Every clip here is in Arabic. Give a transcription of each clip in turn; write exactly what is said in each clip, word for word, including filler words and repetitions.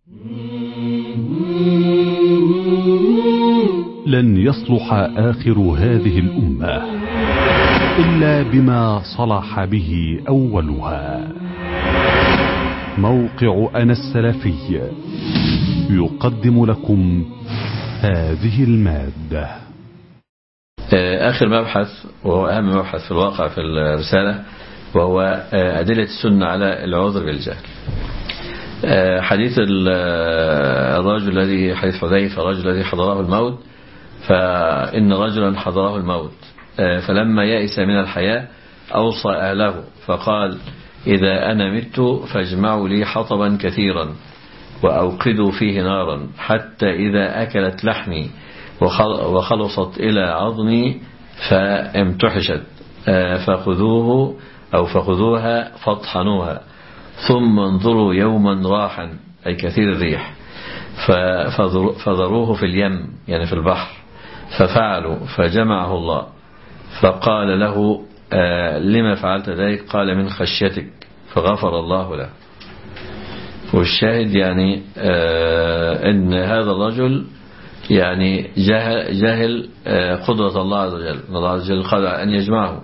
لن يصلح آخر هذه الأمة إلا بما صلح به أولها. موقع أنا السلفي يقدم لكم هذه المادة. آخر مبحث وهو أهم مبحث في الواقع في الرسالة، وهو أدلة السنة على العذر بالجهل. حديث الرجل الذي حديث حذيفة الرجل الذي حضره الموت، فإن رجلا حضره الموت فلما يئس من الحياة أوصى أهله فقال: إذا أنا مت فاجمعوا لي حطبا كثيرا وأوقدوا فيه نارا حتى إذا أكلت لحمي وخلصت إلى عظمي فامتحشت فخذوه أو فخذوها فاطحنوها ثم انظروا يوما راحا أي كثير الريح فذروه في اليم يعني في البحر. ففعلوا فجمعه الله فقال له: لما فعلت ذلك؟ قال: من خشيتك، فغفر الله له. والشاهد يعني ان هذا الرجل يعني جهل, جهل قدرة الله عز وجل. الله عز وجل قادر أن يجمعه،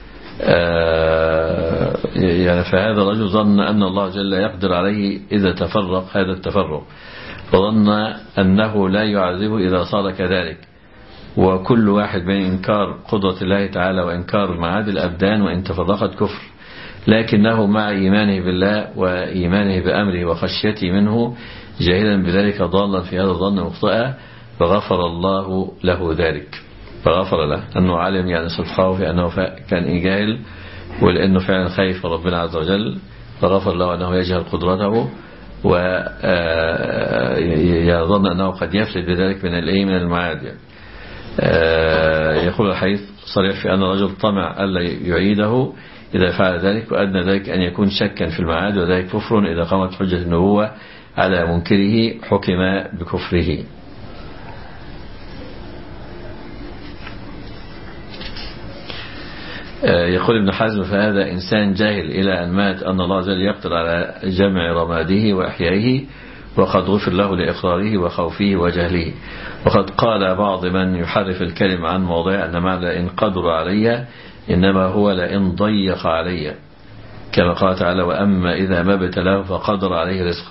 يعني فهذا الرجل ظن أن الله عز وجل يقدر عليه إذا تفرق هذا التفرق، فظن أنه لا يعذبه إذا صار كذلك. وكل واحد بين إنكار قدرة الله تعالى وإنكار معاد الأبدان وإن تفرقت كفر، لكنه مع إيمانه بالله وإيمانه بأمره وخشيته منه جاهلا بذلك ضالا في هذا الظن مخطئا، فغفر الله له ذلك، فغفر له أنه علم يعني صدقه في أنه كان جاهل ولأنه فعلا خايف ربنا عز وجل، فغفر له أنه يجهل قدرته ويظن أنه قد يفلت بذلك من الإيه من المعاد. يعني يقول الحديث صريح في أن الرجل طمع ألا يعيده إذا فعل ذلك، وأدنى ذلك أن يكون شكا في المعاد، وذلك كفر إذا قامت حجة النبوة على منكره حكم بكفره. يقول ابن حزم: فهذا إنسان جاهل إلى أن مات أن الله عز وجل يقدر على جمع رماده وإحيائه، وقد غفر له لإقراره وخوفه وجهله. وقد قال بعض من يحرف الكلم عن موضع أن معنى إن قدر علي إنما هو لئن ضيق علي، كما قال تعالى: وأما إذا ما ابتلاه فقدر عليه رزقه.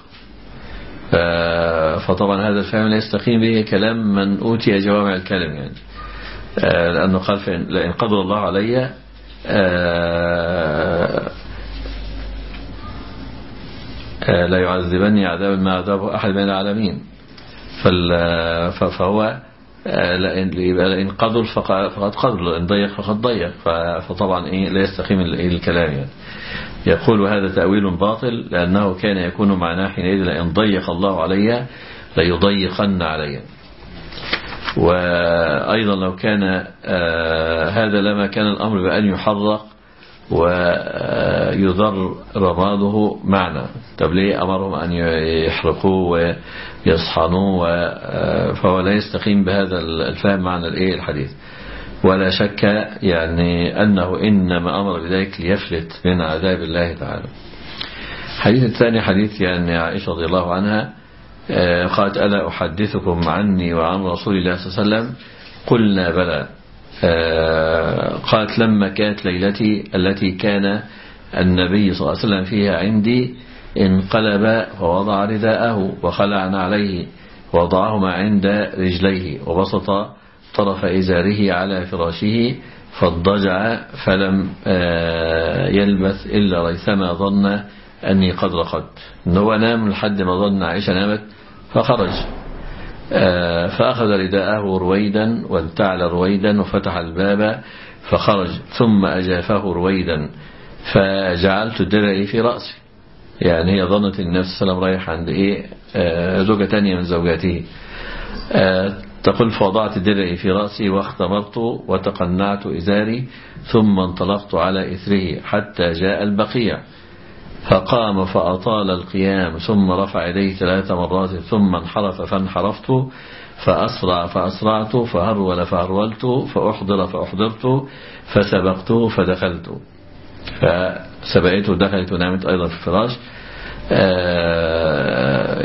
فطبعا هذا الفهم لا يستقيم به كلام من أوتي جوامع الكلم، يعني لأنه قال: لئن قدر الله علي لا يعذبني عذابا ما عذابه أحد من العالمين. فهو لئن قدر فقد قدر، لئن ضيق فقد ضيق، فطبعا إيه لا يستقيم الكلام. يعني يقول: هذا تأويل باطل، لأنه كان يكون معناه حينئذ لئن ضيق الله علي ليضيقن علي. وأيضا لو كان هذا لما كان الأمر بأن يحرق ويضر رماده معنا. طب ليه أمرهم أن يحرقوا ويصحنوا؟ فهو لا يستقيم بهذا الفهم معنى الإيه الحديث. ولا شك يعني أنه إنما أمر بذلك ليفلت من عذاب الله تعالى. الحديث الثاني حديث يعني عائشة رضي الله عنها قالت: ألا أحدثكم عني وعن رسول الله صلى الله عليه وسلم؟ قلنا بلى. قالت: لما كانت ليلتي التي كان النبي صلى الله عليه وسلم فيها عندي انقلب فوضع رداءه وخلعنا عليه ووضعهما عند رجليه وبسط طرف إزاره على فراشه فاضطجع فلم يلبث إلا ريثما ظن أني قد رقدت. إنه نام لحد ما ظن عائشة نامت فخرج، فأخذ رداءه رويدا وانتعل رويدا وفتح الباب فخرج، ثم أجافه رويدا فجعلت درعي في رأسي. يعني هي ظنت النبي صلى الله عليه وسلم رايح عند إيه زوجة تانية من زوجاته. تقول: فوضعت درعي في رأسي واختمرت وتقنعت إزاري ثم انطلقت على إثره حتى جاء البقيع، فقام فأطال القيام ثم رفع يديه ثلاث مرات ثم انحرف فانحرفت فأسرع فأسرعت فهرول فهرولت فأحضر فأحضرت فسبقته فدخلت. فسبقته دخلت ونامت أيضا في الفراش.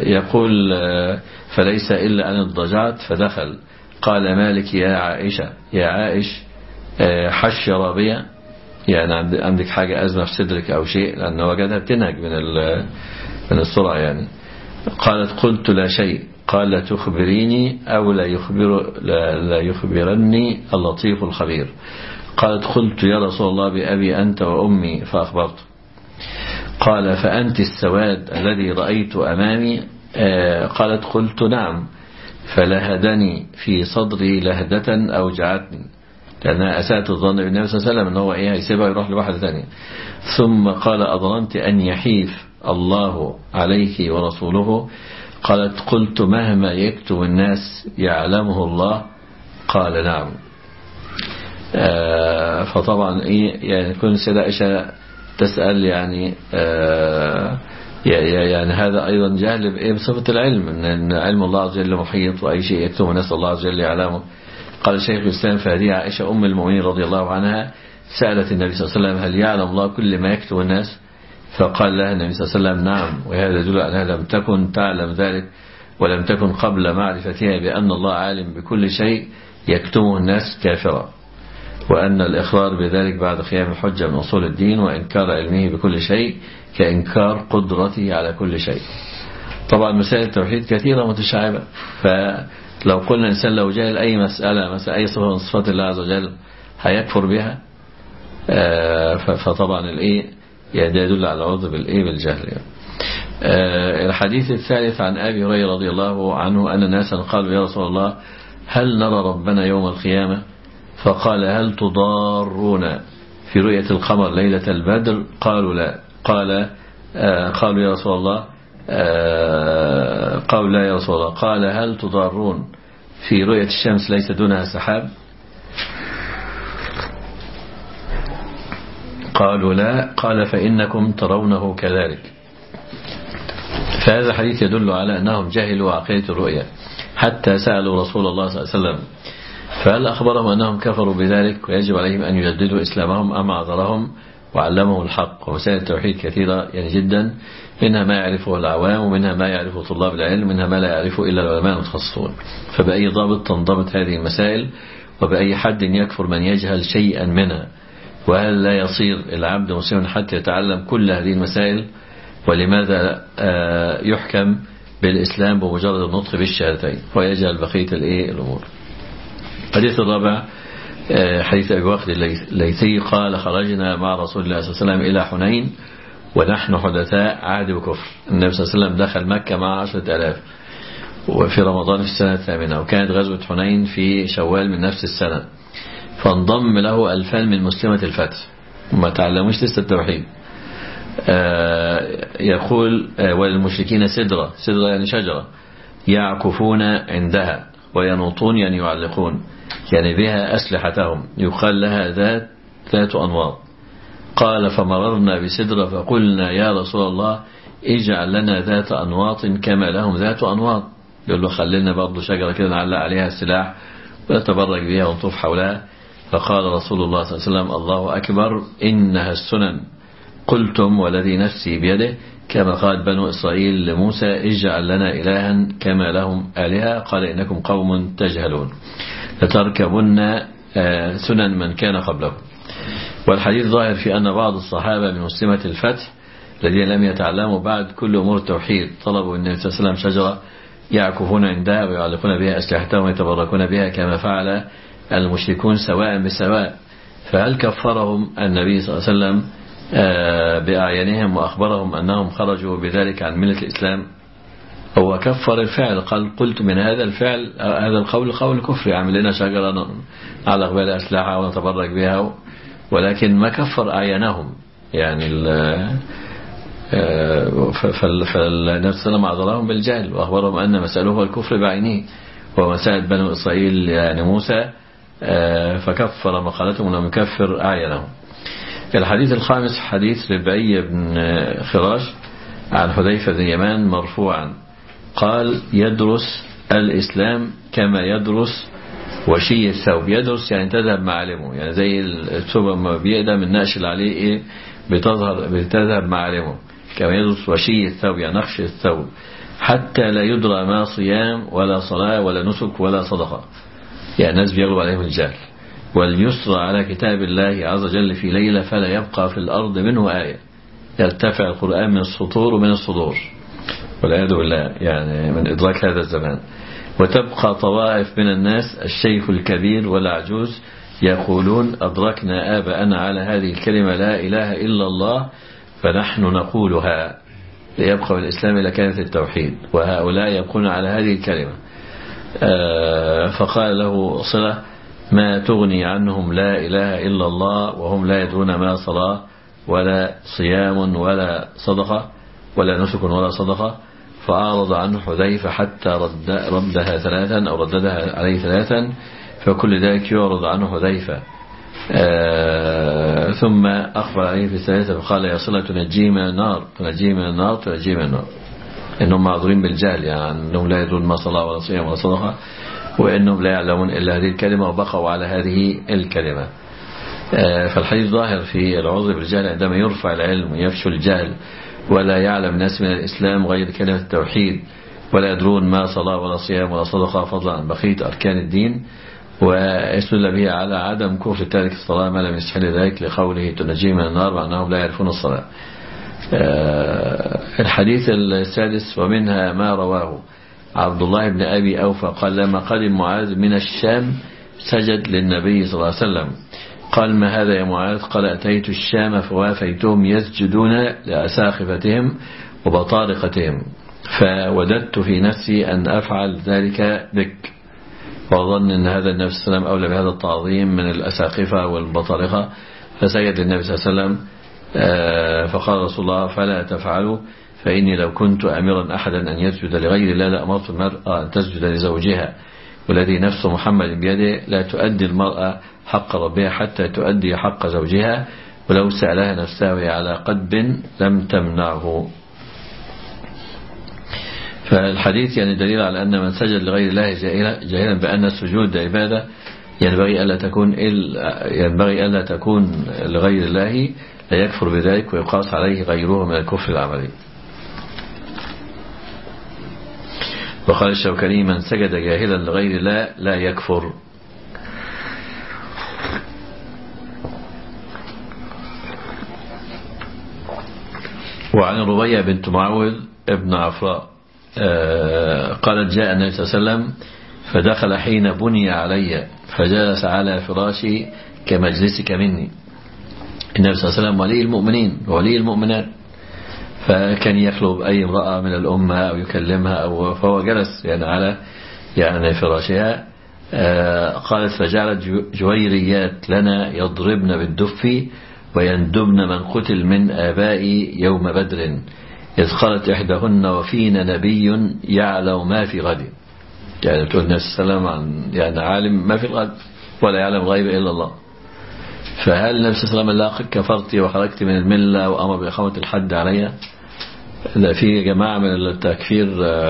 يقول فليس إلا أن اضطجعت فدخل قال مالك يا عائشة يا عائش حشر بي، يعني عندك حاجة أزمة في صدرك أو شيء، لأنه وجدها بتنهج من من السرعة يعني. قالت قلت لا شيء. قال لا تخبريني أو لا, يخبر لا, لا يخبرني اللطيف الخبير. قالت قلت يا رسول الله بأبي أنت وأمي فأخبرت. قال فأنت السواد الذي رأيت أمامي؟ قالت قلت نعم. فلهدني في صدري لهدة أوجعتني، لأنها أساءت الظن بالنبي صلى الله عليه وسلم أنه إيه هيسيبها يروح لواحدة ثانية. ثم قال أظننت أن يحيف الله عليك ورسوله؟ قالت قلت مهما يكتب الناس يعلمه الله؟ قال نعم. آه فطبعا إيه يعني كل سيدة عائشة تسأل يعني آه يعني هذا أيضا جهل بإيه بصفة العلم، أن علم الله عز وجل محيط وأي شيء يكتب الناس الله عز وجل يعلمه. قال شيخ الإسلام فهذه عائشة أم المؤمنين رضي الله عنها سألت النبي صلى الله عليه وسلم هل يعلم الله كل ما يكتب الناس؟ فقال لها النبي صلى الله عليه وسلم نعم، وهذا يدل أنها لم تكن تعلم ذلك ولم تكن قبل معرفتها بأن الله عالم بكل شيء يكتمه الناس كافرا، وأن الإخبار بذلك بعد قيام الحجة من أصول الدين، وإنكار علمه بكل شيء كإنكار قدرته على كل شيء. طبعا مسائل التوحيد كثيرة متشعبة، فلو قلنا الإنسان لو جاهل أي مسألة مثلا أي صفة من صفات الله عز وجل هيكفر بها، فطبعا الإيه يدل على العوذ بالإيه بالجهل يعني. الحديث الثالث عن أبي هريرة رضي الله عنه أن ناسا قالوا يا رسول الله هل نرى ربنا يوم القيامة؟ فقال هل تضارون في رؤية القمر ليلة البدر؟ قالوا لا. قال آه قالوا يا رسول الله آه قالوا لا يا رسول الله. قال هل تضارون في رؤية الشمس ليس دونها سحاب؟ قالوا لا. قال فإنكم ترونه كذلك. فهذا الحديث يدل على أنهم جهلوا عقيدة الرؤية حتى سألوا رسول الله صلى الله عليه وسلم فهل أخبرهم أنهم كفروا بذلك ويجب عليهم أن يجددوا إسلامهم أم أعذرهم وعلمهم الحق. ومسائل التوحيد كثيرة يعني جدا، منها ما يعرفه العوام ومنها ما يعرفه طلاب العلم، منها ما لا يعرفه إلا العلماء المتخصصون. فبأي ضابط تنضبط هذه المسائل، وبأي حد يكفر من يجهل شيئا منها؟ وهل لا يصير العبد مسلما حتى يتعلم كل هذه المسائل؟ ولماذا يحكم بالإسلام بمجرد النطق بالشهادتين ويجهل بقية الأمور؟ الحديث الرابع حديث أبي وقد الليثي قال خرجنا مع رسول الله صلى الله عليه وسلم إلى حنين ونحن حدثاء عهد وكفر. النبي صلى الله عليه وسلم دخل مكة مع عشرة آلاف وفي رمضان في السنة الثامنة، وكانت غزوة حنين في شوال من نفس السنة، فانضم له ألفان من مسلمة الفتح وما تعلموش لسه التوحيد. يقول وللمشركين سدرة، سدرة يعني شجرة، يعكفون عندها وينوطون يعني يعلقون يعني بها أسلحتهم، يقال لها ذات ذات أنواط. قال فمررنا بسدرة فقلنا يا رسول الله اجعل لنا ذات أنواط كما لهم ذات أنواط. يقول له خلينا برضو شجرة كده نعلق عليها السلاح ونتبرك بها ونطوف حولها. فقال رسول الله صلى الله عليه وسلم الله أكبر إنها السنن. قلتم والذي نفسي بيده كما قال بنو إسرائيل لموسى اجعل لنا إلها كما لهم آلهة. قال إنكم قوم تجهلون لتركبن سنن من كان قبلكم. والحديث ظاهر في أن بعض الصحابة من مسلمة الفتح الذين لم يتعلموا بعد كل أمور التوحيد طلبوا النبي صلى الله عليه وسلم شجرة يعكفون عندها ويعلقون بها أسلحتهم ويتبركون بها كما فعل المشركون سواء بسواء. فهل كفرهم النبي صلى الله عليه وسلم بأعيانهم وأخبرهم أنهم خرجوا بذلك عن ملة الإسلام؟ هو كفر الفعل، قال قلت من هذا الفعل هذا القول قول كفر، يعمل لنا شجرة نعلق بها الأسلحة ونتبرك بها، ولكن ما كفر أعيانهم يعني فالنبي صلى الله عليه وسلم أعذرهم بالجهل وأخبرهم أن مسأله هو الكفر بعينه ومسائل بنو إسرائيل يعني موسى، فكفر مقالتهم ولم يكفر أعيانهم. الحديث الخامس حديث ربعي بن خراش عن حذيفة بن يمان مرفوعا قال يدرس الإسلام كما يدرس وشي الثوب. يدرس يعني تذهب معالمه، يعني زي الثوب لما بيقدم النقش اللي عليه إيه بتظهر بتذهب معالمه، كما يدرس وشي الثوب يعني نقش الثوب. حتى لا يدرى ما صيام ولا صلاة ولا نسك ولا صدقة. يعني الناس بيغلب عليهم الجهل. وليسرى على كتاب الله عز وجل في ليلة فلا يبقى في الأرض منه آية، يرتفع القرآن من السطور ومن الصدور والعياذ بالله، يعني من إدراك هذا الزمان. وتبقى طوائف من الناس الشيخ الكبير والعجوز يقولون أدركنا آباءنا على هذه الكلمة لا إله إلا الله فنحن نقولها ليبقى بالإسلام إلى كانت التوحيد، وهؤلاء يبقون على هذه الكلمة. فقال له صلة ما تغني عنهم لا إله إلا الله وهم لا يدرون ما صلاة ولا صيام ولا صدقة ولا نسك ولا صدقة. فأعرض عنه حذيفة حتى رد ردها ثلاثا أو رددها عليه ثلاثا، فكل ذلك يعرض عنه حذيفة. آه ثم أخبر عليه في الثالثة فقال يا صلة تنجيه من النار تنجيه من النار تنجيه من النار. إنهم معذورين بالجهل، يعني أنهم لا يدرون ما صلاة ولا صيام ولا صدقة، وإنهم لا يعلمون إلا هذه الكلمة وبقوا على هذه الكلمة. آه فالحديث ظاهر في العذر بالجهل عندما يرفع العلم ويفشو الجهل ولا يعلم الناس من الإسلام غير كلمة التوحيد ولا يدرون ما صلاة ولا صيام ولا صدقة فضلا عن بقية أركان الدين، ويستدل به على عدم كفر تارك الصلاة ما لم يستحل ذلك لقوله تنجيه من النار معناهم لا يعرفون الصلاة. الحديث السادس ومنها ما رواه عبد الله بن أبي أوفى قال لما قدم معاذ من الشام سجد للنبي صلى الله عليه وسلم قال ما هذا يا معاذ؟ قال أتيت الشام فوافيتهم يسجدون لأساقفتهم وبطارقتهم فوددت في نفسي أن أفعل ذلك بك، وظن أن هذا النبي صلى الله عليه وسلم أولى بهذا التعظيم من الأساقفة والبطارقة، فسجد النبي صلى الله عليه وسلم. فقال رسول الله فلا تفعلوا فإني لو كنت أمرا أحدا أن يسجد لغير الله لأمرت المرأة أن تسجد لزوجها، والذي نفس محمد بيده لا تؤدي المرأة حق ربها حتى تؤدي حق زوجها، ولو سألها نفسها على قدب لم تمنعه. فالحديث يعني دليل على أن من سجد لغير الله جاهلا بأن السجود عبادة ينبغي ألا تكون ينبغي ألا تكون لغير الله لا يكفر بذلك ويقاس عليه غيره من الكفر العملي. وقال الشوكاني من سجد جاهلا لغير الله لا يكفر. وعن ربيع بنت معوذ ابن عفراء قالت جاء النبي صلى الله عليه وسلم فدخل حين بني علي فجلس على فراشي كمجلسك مني. النبي صلى الله عليه وسلم ولي المؤمنين وولي المؤمنات، فكان يخلو أي امرأة من الأمة أو يكلمها أو فهو جلس يعني على يعني فراشها. قالت فجعلت جويريات لنا يضربن بالدف ويندبن من قتل من آبائي يوم بدر، إذ قالت إحداهن وفينا نبي يعلم ما في غد. يعني تقول النبي صلى الله عليه وسلم عن يعني عالم ما في الغد ولا يعلم الغيب إلا الله. فهل النبي صلى الله عليه وسلم لا كفرت وخرجت من الملة وأمر بإقامة الحد عليها؟ لا، في جماعة من التكفير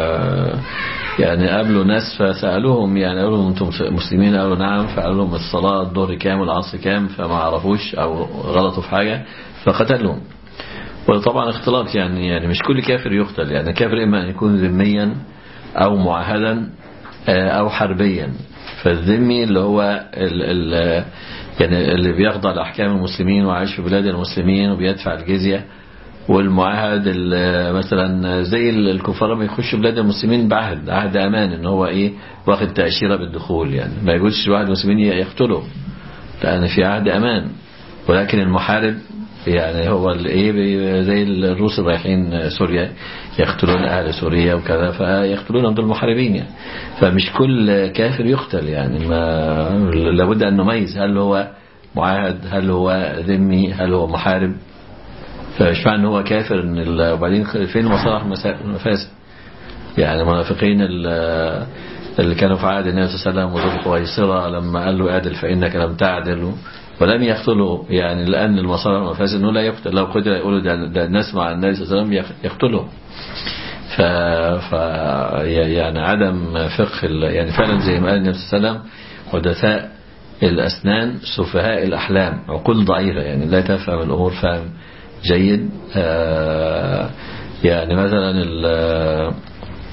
يعني قابلوا ناس فسألوهم يعني قالوا أنتم مسلمين؟ قالوا نعم. فقالوا لهم الصلاة الظهر كام والعصر كام؟ فما عرفوش أو غلطوا في حاجة فقتلهم. وطبعا اختلاط يعني يعني مش كل كافر يقتل، يعني كافر إما أن يكون ذميا أو معاهدا أو حربيا. فالذمي اللي هو ال ال يعني اللي بيخضع لأحكام المسلمين وعايش في بلاد المسلمين وبيدفع الجزية، والمعاهد مثلا زي الكفار ما يخشوا بلاد المسلمين بعهد عهد أمان إن هو إيه واخد تأشيرة بالدخول، يعني ما يقولش واحد مسلمين يقتله لأن في عهد أمان. ولكن المحارب يعني هو الايه زي الروس رايحين سوريا يقتلون اهل سوريا وكذا فيقتلونهم دول محاربين يعني. فمش كل كافر يقتل يعني، ما لابد ان نميز هل هو معاهد هل هو ذمي هل هو محارب. فمش معنى ان هو كافر ان وبعدين فين مصالح المفاسد. يعني المنافقين اللي كانوا في عهد النبي صلى الله عليه وسلم وذو قويصرة لما قال له اعدل فانك لم تعدل ولم يقتله، يعني لأن المصالح والمفاسد أنه لا يقتل. لو قتل يقولوا ده, ده الناس مع النبي صلى الله عليه وسلم يقتله. ف... ف يعني عدم فقه يعني فعلا زي ما قال النبي صلى الله عليه وسلم حدثاء الأسنان سفهاء الأحلام، عقول ضعيفة يعني لا تفهم الأمور فهم جيد. يعني مثلا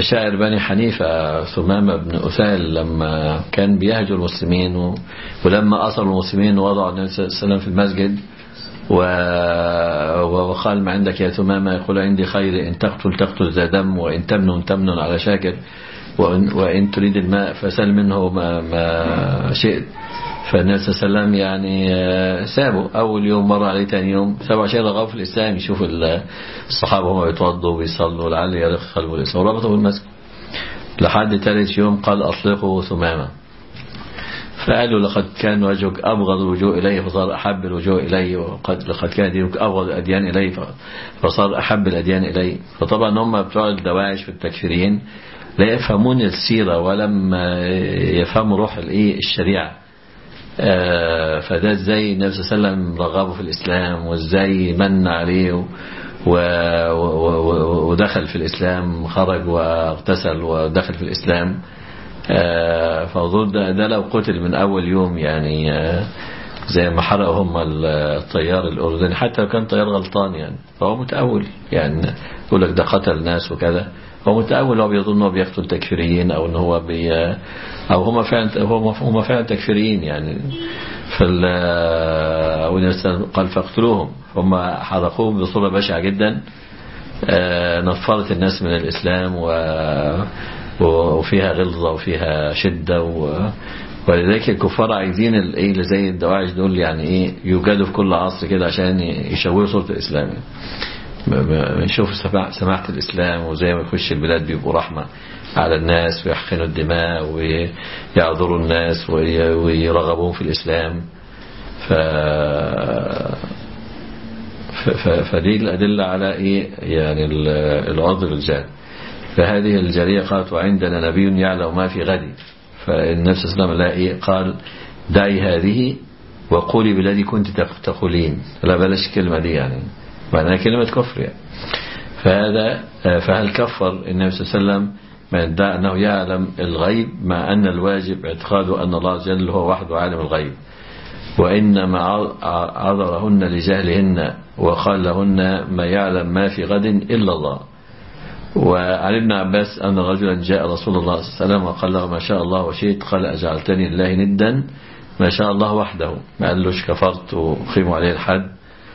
شاعر بني حنيفة ثمامة بن أثال لما كان بيهجر المسلمين و... ولما أصل المسلمين وضعوا النبي صلى الله عليه وسلم في المسجد و... وقال ما عندك يا ثمامة؟ يقول عندي خير، إن تقتل تقتل ذا دم، وإن تمنن تمنن على شاكر، وإن, وإن تريد الماء فسل منه ما, ما شئت. فالنبي صلى الله عليه وسلم يعني سابه أول يوم، مر عليه ثاني يوم، سابه عشان يرغب في الإسلام، يشوف الصحابة هم يتوضوا وبيصلوا لعل يرخ قلبه الإسلام، وربطوا بالمسجد. لحد ثالث يوم قال أطلقوا ثمامة، فقالوا لقد كان وجهك أبغض الوجوه إليه فصار أحب الوجوه إليه، وقد لقد كان دينك أبغض الأديان إليه فصار أحب الأديان إليه. فطبعا هم بتوع الدواعش في التكفيرين لا يفهمون السيرة ولم يفهموا روح الإيه الشريعة. آه فده ازاي النبي صلى الله عليه وسلم رغبه في الإسلام، وازاي من عليه و و و ودخل في الإسلام، خرج واغتسل ودخل في الإسلام. آه فأظن ده, ده لو قتل من أول يوم يعني آه زي ما حرقوا هم الطيار الأردني، حتى لو كان طيار غلطان يعني فهو متأول، يعني يقول لك ده قتل ناس وكذا، هو متأول، هو بيظن انه بيقتل تكفيريين او ان هو بي او هم فعلا هم فعلا تكفيريين يعني. فال قال فاقتلوهم، هم حرقوهم بصورة بشعة جدا، نفرت الناس من الإسلام وفيها غلظة وفيها شدة، ولذلك الكفار عايزين الايه اللي زي الدواعش دول يعني ايه يوجدوا في كل عصر كده عشان يشوهوا صورة الإسلام. نشوف سماحة الإسلام وزي ما يخش البلاد بيبقوا رحمة على الناس ويحقنوا الدماء ويعذروا الناس ويرغبون في الإسلام. ف... ف... فدي الأدلة على إيه يعني العذر الجاد. فهذه الجارية قالت وعندنا نبي يعلم ما في غد، فالنبي صلى الله عليه وسلم لا إيه قال دعي هذه وقولي بالذي كنت تقولين، لا بلاش الكلمة دي يعني معناها كلمة كفر يعني. فهذا فهل كفر النبي صلى الله عليه وسلم من ادعى أنه يعلم الغيب، مع أن الواجب اعتقاده أن الله جل هو وحده عالم الغيب، وإنما عذرهن لجهلهن وقال لهن ما يعلم ما في غد إلا الله. وعن ابن عباس أن رجلا جاء رسول الله صلى الله عليه وسلم وقال له ما شاء الله وشئت، قال أجعلتني لله ندا، ما شاء الله وحده، ما قالوش كفرت وقيموا عليه الحد.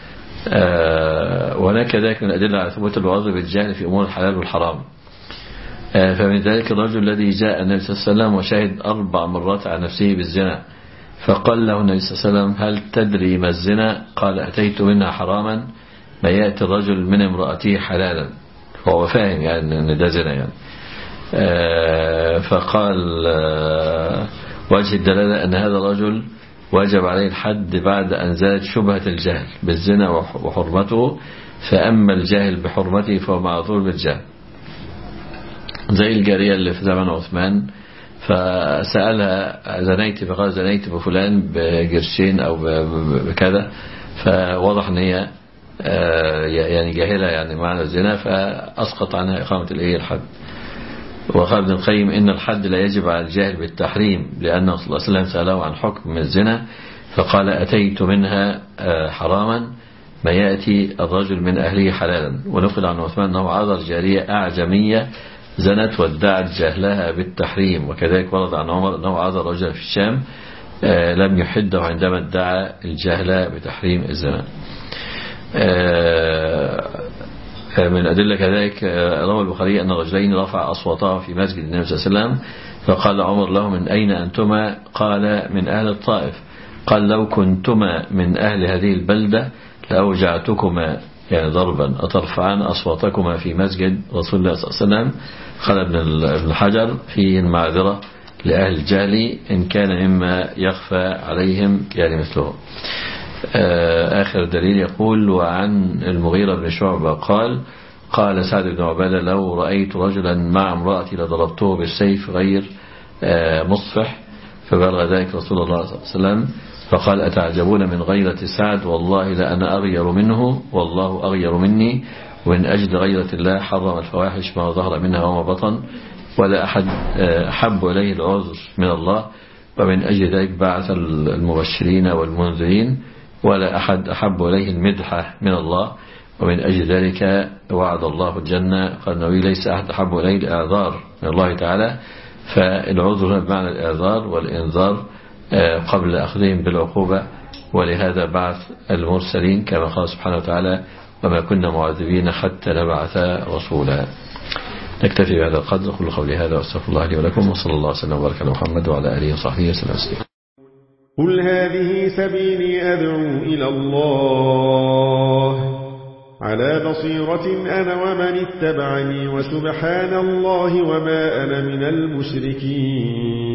آه وهناك ذلك من الأدلة على ثبوت الوعظ بالجهل في أمور الحلال والحرام. آه فمن ذلك الرجل الذي جاء النبي صلى الله عليه وسلم وشهد أربع مرات على نفسه بالزنا، فقال له النبي صلى الله عليه وسلم هل تدري ما الزنا؟ قال أتيت منها حراما، ما يأتي الرجل من امرأته حلالا، فهو فاهم يعني أن ده زنا يعني. آه فقال آه وجه الدلالة أن هذا الرجل واجب عليه الحد بعد أن زالت شبهة الجهل بالزنا وحرمته، فأما الجاهل بحرمته فهو معذور بالجهل. زي الجارية اللي في زمن عثمان فسألها زنيت، فقال زنيت بفلان بجرشين أو بكذا، فوضح أن هي يعني جاهلة يعني معنى الزنا، فأسقط عنها إقامة الإيه الحد. وقال ابن القيم إن الحد لا يجب على الجاهل بالتحريم، لأنه صلى الله عليه وسلم سأله عن حكم الزنا فقال أتيت منها حراما، ما يأتي الرجل من أهله حلالا. ونقل عن عثمان أنه عذر جارية أعجمية زنت وادعت جهلها بالتحريم. وكذلك ورد عن عمر أنه عذر رجلا في الشام لم يحده عندما ادعى الجهل بتحريم الزنا. من أدلة كذلك روى البخاري أن رجلين رفع أصواتها في مسجد النبي صلى الله عليه وسلم، فقال عمر له من أين أنتما؟ قال من أهل الطائف. قال لو كنتما من أهل هذه البلدة لأوجعتكما يعني ضربا، أترفعان أصواتكما في مسجد رسول الله صلى الله عليه وسلم؟ قال ابن حجر فيه المعذرة لأهل الجهل إن كان مما يخفى عليهم يعني مثله. آخر دليل يقول وعن المغيرة بن شعبة قال قال سعد بن عبادة لو رأيت رجلا مع امرأتي لضربته بالسيف غير مصفح، فبلغ ذلك رسول الله صلى الله عليه وسلم فقال أتعجبون من غيرة سعد؟ والله لأنا أغير منه والله أغير مني، وإن أجد غيرة الله حرم الفواحش ما ظهر منها وما بطن، ولا أحد أحب إليه العذر من الله، ومن أجل ذلك بعث المبشرين والمنذرين، ولا أحد أحب إليه المدحة من الله، ومن أجل ذلك وعد الله الجنة. قال النبي ليس أحد أحب إليه الإعذار من الله تعالى، فالعذر بمعنى الإعذار والإنذار قبل أخذهم بالعقوبة. ولهذا بعث المرسلين كما قال سبحانه وتعالى وما كنا معذبين حتى نبعث رسولا. نكتفي بهذا القدر. كل قولي هذا واستغفر الله لي ولكم، وصلى الله وسلم وبارك على محمد وعلى آله وصحبه وسلم. قل هذه سبيلي أدعو إلى الله على بصيرة أنا ومن اتبعني، وسبحان الله وما أنا من المشركين.